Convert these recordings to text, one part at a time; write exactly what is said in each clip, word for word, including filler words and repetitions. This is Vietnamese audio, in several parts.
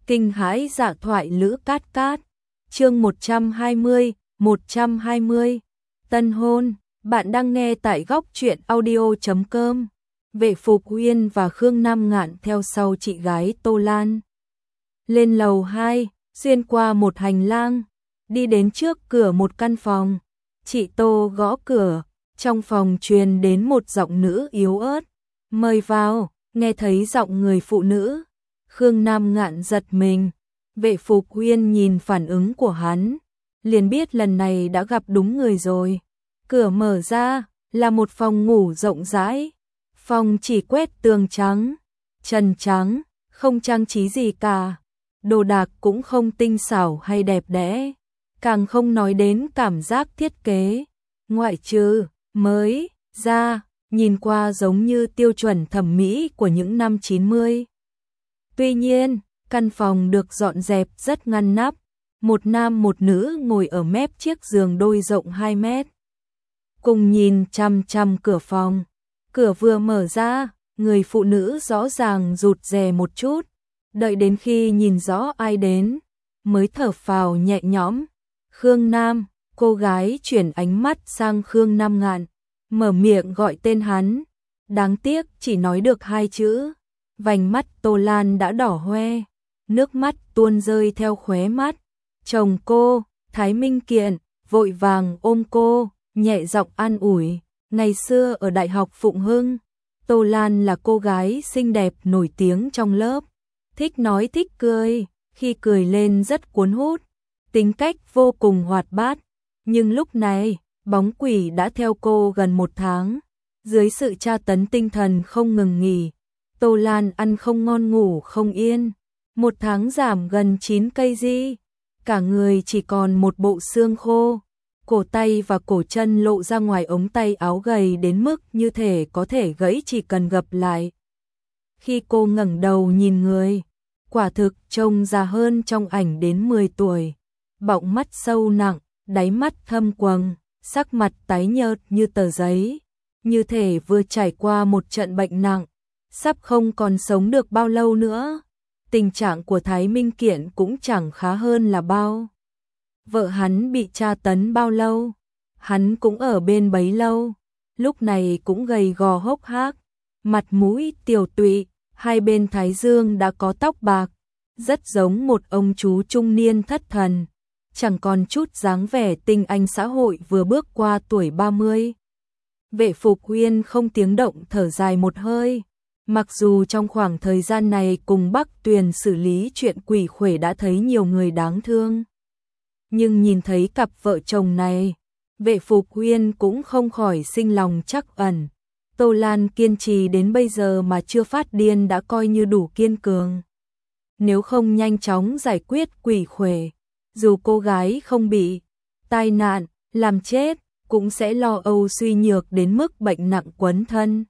Kinh hãi dạ thoại Lữ Cát Cát. Chương một trăm hai mươi, một trăm hai mươi. Tân hôn. Bạn đang nghe tại góc truyện audio chấm com. Vệ Phục Uyên và Khương Nam Ngạn theo sau chị gái Tô Lan. Lên lầu hai, xuyên qua một hành lang, đi đến trước cửa một căn phòng. Chị Tô gõ cửa, trong phòng truyền đến một giọng nữ yếu ớt. Mời vào. Nghe thấy giọng người phụ nữ, Khương Nam Ngạn giật mình. Vệ Phục Uyên nhìn phản ứng của hắn, liền biết lần này đã gặp đúng người rồi. Cửa mở ra, là một phòng ngủ rộng rãi. Phòng chỉ quét tường trắng, trần trắng, không trang trí gì cả. Đồ đạc cũng không tinh xảo hay đẹp đẽ, càng không nói đến cảm giác thiết kế. Ngoại trừ mới ra, nhìn qua giống như tiêu chuẩn thẩm mỹ của những năm chín mươi. Tuy nhiên, căn phòng được dọn dẹp rất ngăn nắp. Một nam một nữ ngồi ở mép chiếc giường đôi rộng hai mét. Cùng nhìn chằm chằm cửa phòng. Cửa vừa mở ra, người phụ nữ rõ ràng rụt rè một chút. Đợi đến khi nhìn rõ ai đến, mới thở phào nhẹ nhõm. Khương Nam, cô gái chuyển ánh mắt sang Khương Nam Ngạn, mở miệng gọi tên hắn. Đáng tiếc chỉ nói được hai chữ. Vành mắt Tô Lan đã đỏ hoe, nước mắt tuôn rơi theo khóe mắt. Chồng cô, Thái Minh Kiện, vội vàng ôm cô, nhẹ giọng an ủi. Ngày xưa ở Đại học Phụng Hưng, Tô Lan là cô gái xinh đẹp nổi tiếng trong lớp. Thích nói thích cười, khi cười lên rất cuốn hút, tính cách vô cùng hoạt bát. Nhưng lúc này, bóng quỷ đã theo cô gần một tháng. Dưới sự tra tấn tinh thần không ngừng nghỉ, Tô Lan ăn không ngon ngủ không yên. Một tháng giảm gần chín cây gi, cả người chỉ còn một bộ xương khô. Cổ tay và cổ chân lộ ra ngoài ống tay áo gầy đến mức như thể có thể gãy chỉ cần gập lại. Khi cô ngẩng đầu nhìn người, quả thực trông già hơn trong ảnh đến mười tuổi. Bọng mắt sâu nặng, đáy mắt thâm quầng, sắc mặt tái nhợt như tờ giấy, như thể vừa trải qua một trận bệnh nặng, sắp không còn sống được bao lâu nữa. Tình trạng của Thái Minh Kiện cũng chẳng khá hơn là bao. Vợ hắn bị tra tấn bao lâu, hắn cũng ở bên bấy lâu. Lúc này cũng gầy gò hốc hác, mặt mũi tiều tụy, hai bên thái dương đã có tóc bạc, rất giống một ông chú trung niên thất thần, chẳng còn chút dáng vẻ tinh anh xã hội vừa bước qua tuổi ba mươi. Vệ Phục Uyên không tiếng động thở dài một hơi. Mặc dù trong khoảng thời gian này cùng Bắc Tuyền xử lý chuyện quỷ khuể đã thấy nhiều người đáng thương, nhưng nhìn thấy cặp vợ chồng này, Vệ Phục Uyên cũng không khỏi sinh lòng trắc ẩn. Tô Lan kiên trì đến bây giờ mà chưa phát điên đã coi như đủ kiên cường. Nếu không nhanh chóng giải quyết quỷ khuể, dù cô gái không bị tai nạn, làm chết, cũng sẽ lo âu suy nhược đến mức bệnh nặng quấn thân.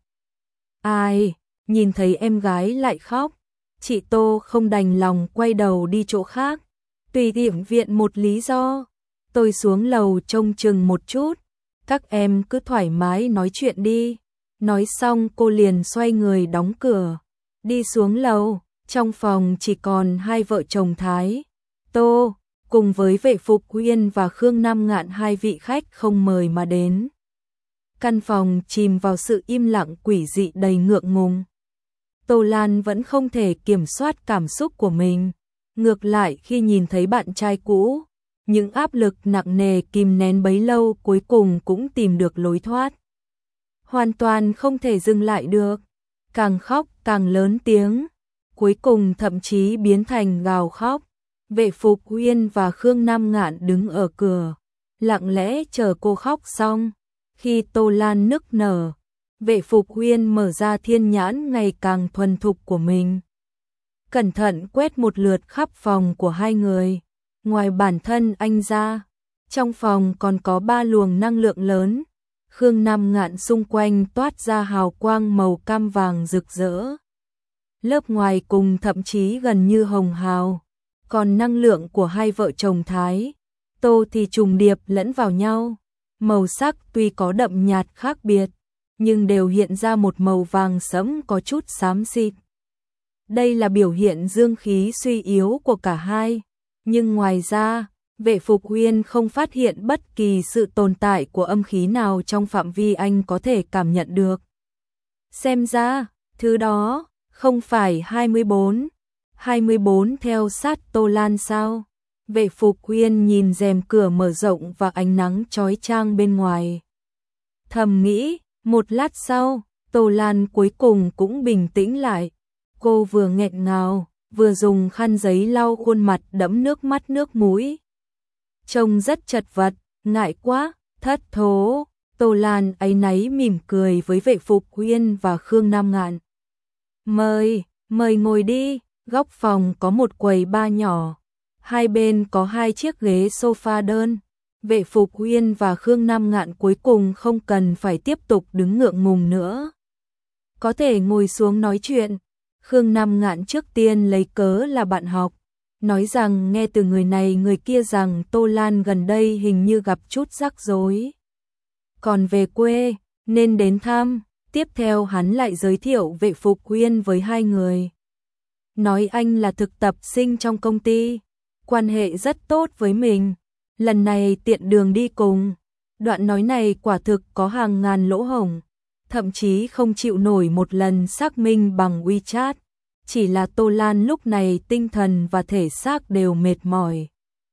Ai, nhìn thấy em gái lại khóc, chị Tô không đành lòng quay đầu đi chỗ khác. Tùy tiệm viện một lý do, tôi xuống lầu trông chừng một chút, các em cứ thoải mái nói chuyện đi. Nói xong cô liền xoay người đóng cửa, đi xuống lầu. Trong phòng chỉ còn hai vợ chồng Thái, Tô, cùng với Vệ Phục Uyên và Khương Nam Ngạn, hai vị khách không mời mà đến. Căn phòng chìm vào sự im lặng quỷ dị đầy ngượng ngùng. Tô Lan vẫn không thể kiểm soát cảm xúc của mình. Ngược lại khi nhìn thấy bạn trai cũ, những áp lực nặng nề kìm nén bấy lâu cuối cùng cũng tìm được lối thoát. Hoàn toàn không thể dừng lại được, càng khóc càng lớn tiếng, cuối cùng thậm chí biến thành gào khóc. Vệ Phục Uyên và Khương Nam Ngạn đứng ở cửa, lặng lẽ chờ cô khóc xong. Khi Tô Lan nức nở, Vệ Phục Uyên mở ra thiên nhãn ngày càng thuần thục của mình, cẩn thận quét một lượt khắp phòng của hai người. Ngoài bản thân anh ra, trong phòng còn có ba luồng năng lượng lớn. Khương Nam Ngạn xung quanh toát ra hào quang màu cam vàng rực rỡ. Lớp ngoài cùng thậm chí gần như hồng hào. Còn năng lượng của hai vợ chồng Thái, Tô thì trùng điệp lẫn vào nhau. Màu sắc tuy có đậm nhạt khác biệt, nhưng đều hiện ra một màu vàng sẫm có chút xám xịt. đây là biểu hiện dương khí suy yếu của cả hai. Nhưng ngoài ra, Vệ Phục Uyên không phát hiện bất kỳ sự tồn tại của âm khí nào trong phạm vi anh có thể cảm nhận được. Xem ra, thứ đó không phải hai mươi bốn. hai mươi bốn theo sát Tô Lan sao? Vệ Phục Uyên nhìn rèm cửa mở rộng và ánh nắng chói chang bên ngoài. Thầm nghĩ, một lát sau, Tô Lan cuối cùng cũng bình tĩnh lại. Cô vừa nghẹn ngào, vừa dùng khăn giấy lau khuôn mặt đẫm nước mắt nước mũi. Trông rất chật vật, ngại quá, thất thố. Tô Lan áy náy mỉm cười với Vệ Phục Uyên và Khương Nam Ngạn. Mời, mời ngồi đi, góc phòng có một quầy bar nhỏ. Hai bên có hai chiếc ghế sofa đơn. Vệ Phục Uyên và Khương Nam Ngạn cuối cùng không cần phải tiếp tục đứng ngượng ngùng nữa. Có thể ngồi xuống nói chuyện. Khương Nam Ngạn trước tiên lấy cớ là bạn học, nói rằng nghe từ người này người kia rằng Tô Lan gần đây hình như gặp chút rắc rối. Còn về quê, nên đến thăm. Tiếp theo hắn lại giới thiệu Vệ Phục Uyên với hai người. Nói anh là thực tập sinh trong công ty, quan hệ rất tốt với mình. Lần này tiện đường đi cùng. Đoạn nói này quả thực có hàng ngàn lỗ hổng, thậm chí không chịu nổi một lần xác minh bằng WeChat. Chỉ là Tô Lan lúc này tinh thần và thể xác đều mệt mỏi.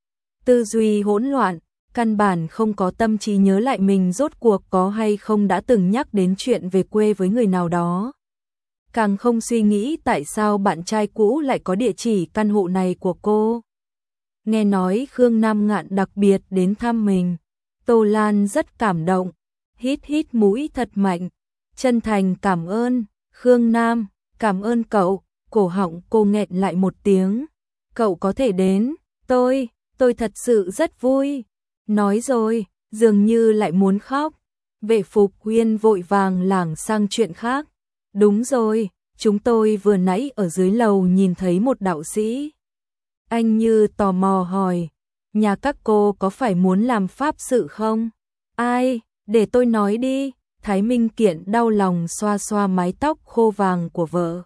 Tư duy hỗn loạn, căn bản không có tâm trí nhớ lại mình rốt cuộc có hay không đã từng nhắc đến chuyện về quê với người nào đó. Càng không suy nghĩ tại sao bạn trai cũ lại có địa chỉ căn hộ này của cô. Nghe nói Khương Nam Ngạn đặc biệt đến thăm mình, Tô Lan rất cảm động, hít hít mũi thật mạnh, chân thành cảm ơn. Khương Nam, cảm ơn cậu. Cổ họng cô nghẹn lại một tiếng. Cậu có thể đến, tôi, tôi thật sự rất vui. Nói rồi, dường như lại muốn khóc. Vệ Phục Uyên vội vàng lảng sang chuyện khác. Đúng rồi, chúng tôi vừa nãy ở dưới lầu nhìn thấy một đạo sĩ. Anh như tò mò hỏi, nhà các cô có phải muốn làm pháp sự không? Ai, để tôi nói đi. Thái Minh Kiện đau lòng xoa xoa mái tóc khô vàng của vợ.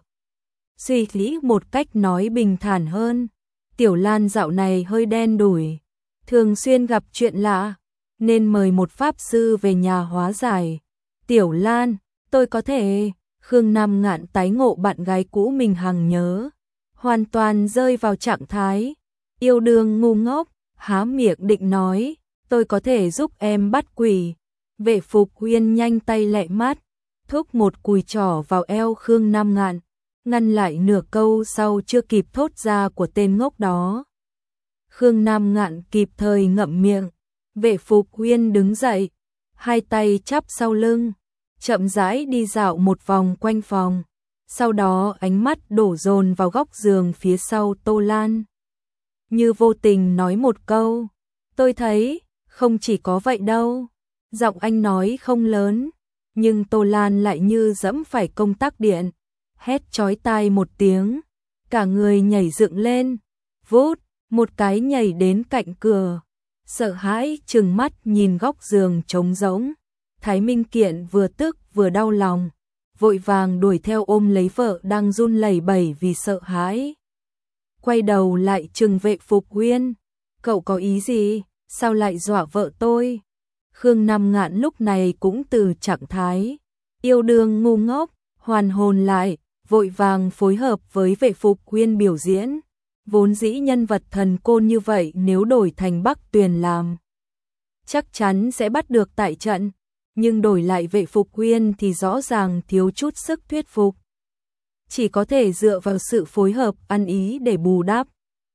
Suy nghĩ một cách nói bình thản hơn. Tiểu Lan dạo này hơi đen đủi, thường xuyên gặp chuyện lạ, nên mời một pháp sư về nhà hóa giải. Tiểu Lan, tôi có thể. Khương Nam Ngạn tái ngộ bạn gái cũ mình hằng nhớ, hoàn toàn rơi vào trạng thái yêu đương ngu ngốc, há miệng định nói, tôi có thể giúp em bắt quỷ. Vệ Phục Uyên nhanh tay lẹ mắt, thúc một cùi trỏ vào eo Khương Nam Ngạn, ngăn lại nửa câu sau chưa kịp thốt ra của tên ngốc đó. Khương Nam Ngạn kịp thời ngậm miệng. Vệ Phục Uyên đứng dậy, hai tay chắp sau lưng, chậm rãi đi dạo một vòng quanh phòng. Sau đó ánh mắt đổ dồn vào góc giường phía sau Tô Lan. Như vô tình nói một câu, tôi thấy, không chỉ có vậy đâu. Giọng anh nói không lớn, nhưng Tô Lan lại như dẫm phải công tắc điện. Hét chói tai một tiếng, cả người nhảy dựng lên, vút, một cái nhảy đến cạnh cửa. Sợ hãi trừng mắt nhìn góc giường trống rỗng. Thái Minh Kiện vừa tức vừa đau lòng, vội vàng đuổi theo ôm lấy vợ đang run lẩy bẩy vì sợ hãi. Quay đầu lại trừng Vệ Phục Uyên, cậu có ý gì, sao lại dọa vợ tôi? Khương Nam Ngạn lúc này cũng từ trạng thái yêu đương ngu ngốc hoàn hồn lại, vội vàng phối hợp với Vệ Phục Uyên biểu diễn. Vốn dĩ nhân vật thần côn như vậy nếu đổi thành Bắc Tuyền làm, chắc chắn sẽ bắt được tại trận, nhưng đổi lại Vệ Phục Uyên thì rõ ràng thiếu chút sức thuyết phục. Chỉ có thể dựa vào sự phối hợp ăn ý để bù đắp.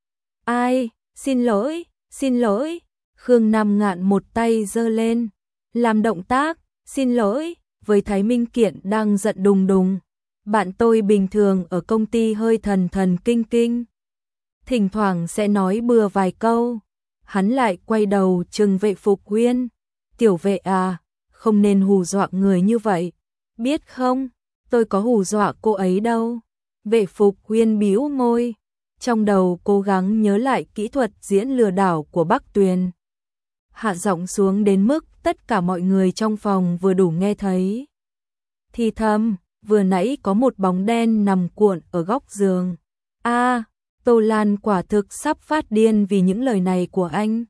Ai, xin lỗi, xin lỗi. Khương Nam Ngạn một tay giơ lên, làm động tác, xin lỗi, với Thái Minh Kiện đang giận đùng đùng. Bạn tôi bình thường ở công ty hơi thần thần kinh kinh, thỉnh thoảng sẽ nói bừa vài câu. Hắn lại quay đầu trừng Vệ Phục Uyên, tiểu Vệ à, không nên hù dọa người như vậy, biết không, tôi có hù dọa cô ấy đâu. Vệ Phục Uyên bĩu môi, trong đầu cố gắng nhớ lại kỹ thuật diễn lừa đảo của Bắc Tuyền. Hạ giọng xuống đến mức tất cả mọi người trong phòng vừa đủ nghe thấy. Thì thầm, vừa nãy có một bóng đen nằm cuộn ở góc giường. A, Tô Lan quả thực sắp phát điên vì những lời này của anh.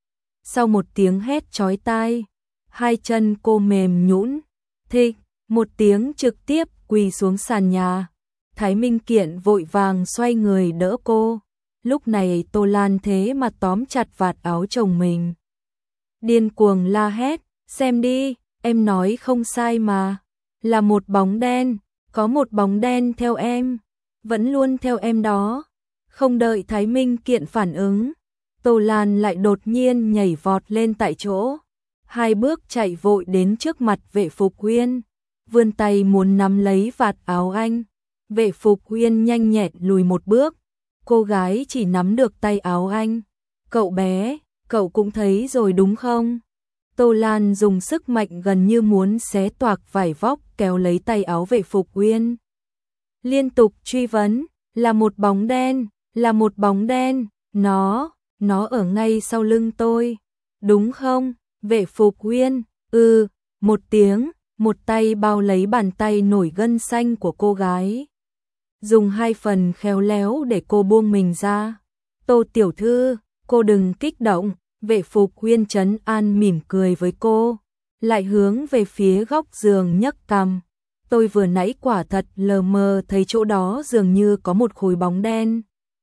Sau một tiếng hét chói tai, hai chân cô mềm nhũn, thịch, một tiếng trực tiếp quỳ xuống sàn nhà. Thái Minh Kiện vội vàng xoay người đỡ cô. Lúc này Tô Lan thế mà tóm chặt vạt áo chồng mình, điên cuồng la hét, xem đi, em nói không sai mà, là một bóng đen, có một bóng đen theo em, vẫn luôn theo em đó. Không đợi Thái Minh Kiện phản ứng, Tô Lan lại đột nhiên nhảy vọt lên tại chỗ, hai bước chạy vội đến trước mặt Vệ Phục Uyên, vươn tay muốn nắm lấy vạt áo anh. Vệ Phục Uyên nhanh nhẹn lùi một bước, cô gái chỉ nắm được tay áo anh. Cậu bé, cậu cũng thấy rồi đúng không? Tô Lan dùng sức mạnh gần như muốn xé toạc vải vóc kéo lấy tay áo Vệ Phục Uyên. Liên tục truy vấn, là một bóng đen, là một bóng đen, nó, nó ở ngay sau lưng tôi, đúng không? Vệ Phục Uyên, ừ, một tiếng, một tay bao lấy bàn tay nổi gân xanh của cô gái, dùng hai phần khéo léo để cô buông mình ra. Tô tiểu thư, cô đừng kích động. Vệ Phục Uyên trấn an mỉm cười với cô, lại hướng về phía góc giường nhấc cằm. Tôi vừa nãy quả thật lờ mờ thấy chỗ đó dường như có một khối bóng đen,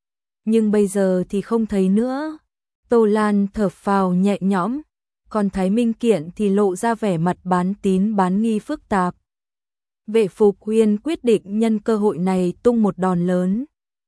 nhưng bây giờ thì không thấy nữa. Tô Lan thở phào nhẹ nhõm, còn Thái Minh Kiện thì lộ ra vẻ mặt bán tín bán nghi phức tạp. Vệ Phục Uyên quyết định nhân cơ hội này tung một đòn lớn.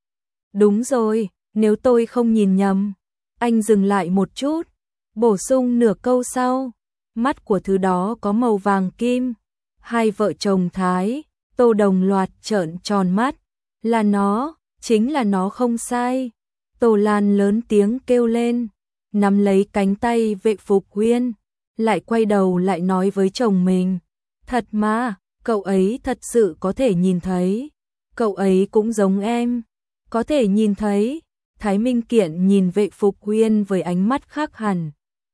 Đúng rồi, nếu tôi không nhìn nhầm. Anh dừng lại một chút, bổ sung nửa câu sau, mắt của thứ đó có màu vàng kim. Hai vợ chồng Thái, Tô đồng loạt trợn tròn mắt, là nó, chính là nó không sai. Tô Lan lớn tiếng kêu lên, nắm lấy cánh tay Vệ Phục Uyên, lại quay đầu lại nói với chồng mình, thật mà, cậu ấy thật sự có thể nhìn thấy, cậu ấy cũng giống em, có thể nhìn thấy. Thái Minh Kiện nhìn Vệ Phục Uyên với ánh mắt khác hẳn.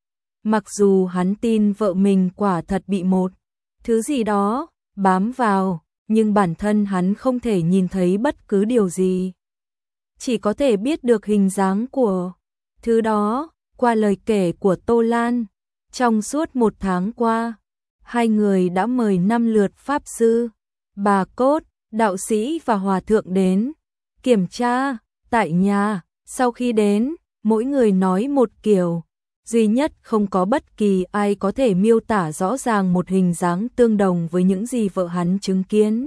Mặc dù hắn tin vợ mình quả thật bị một thứ gì đó bám vào, nhưng bản thân hắn không thể nhìn thấy bất cứ điều gì. Chỉ có thể biết được hình dáng của thứ đó qua lời kể của Tô Lan. Trong suốt một tháng qua, hai người đã mời năm lượt pháp sư, bà cốt, đạo sĩ và hòa thượng đến kiểm tra tại nhà. Sau khi đến, mỗi người nói một kiểu, duy nhất không có bất kỳ ai có thể miêu tả rõ ràng một hình dáng tương đồng với những gì vợ hắn chứng kiến.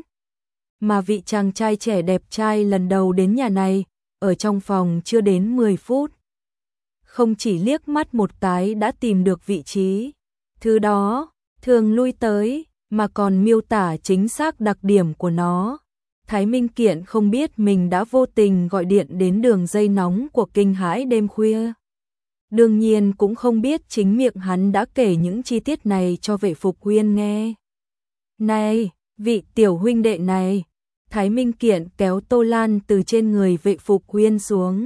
Mà vị chàng trai trẻ đẹp trai lần đầu đến nhà này, ở trong phòng chưa đến mười phút. Không chỉ liếc mắt một cái đã tìm được vị trí, thứ đó, thường lui tới, mà còn miêu tả chính xác đặc điểm của nó. Thái Minh Kiện không biết mình đã vô tình gọi điện đến đường dây nóng của Kinh Hãi đêm khuya. Đương nhiên cũng không biết chính miệng hắn đã kể những chi tiết này cho Vệ Phục Uyên nghe. Này, vị tiểu huynh đệ này, Thái Minh Kiện kéo Tô Lan từ trên người Vệ Phục Uyên xuống,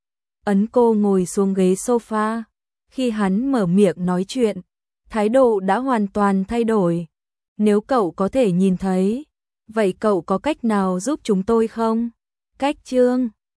ấn cô ngồi xuống ghế sofa. Khi hắn mở miệng nói chuyện, thái độ đã hoàn toàn thay đổi. Nếu cậu có thể nhìn thấy, vậy cậu có cách nào giúp chúng tôi không? Cách chương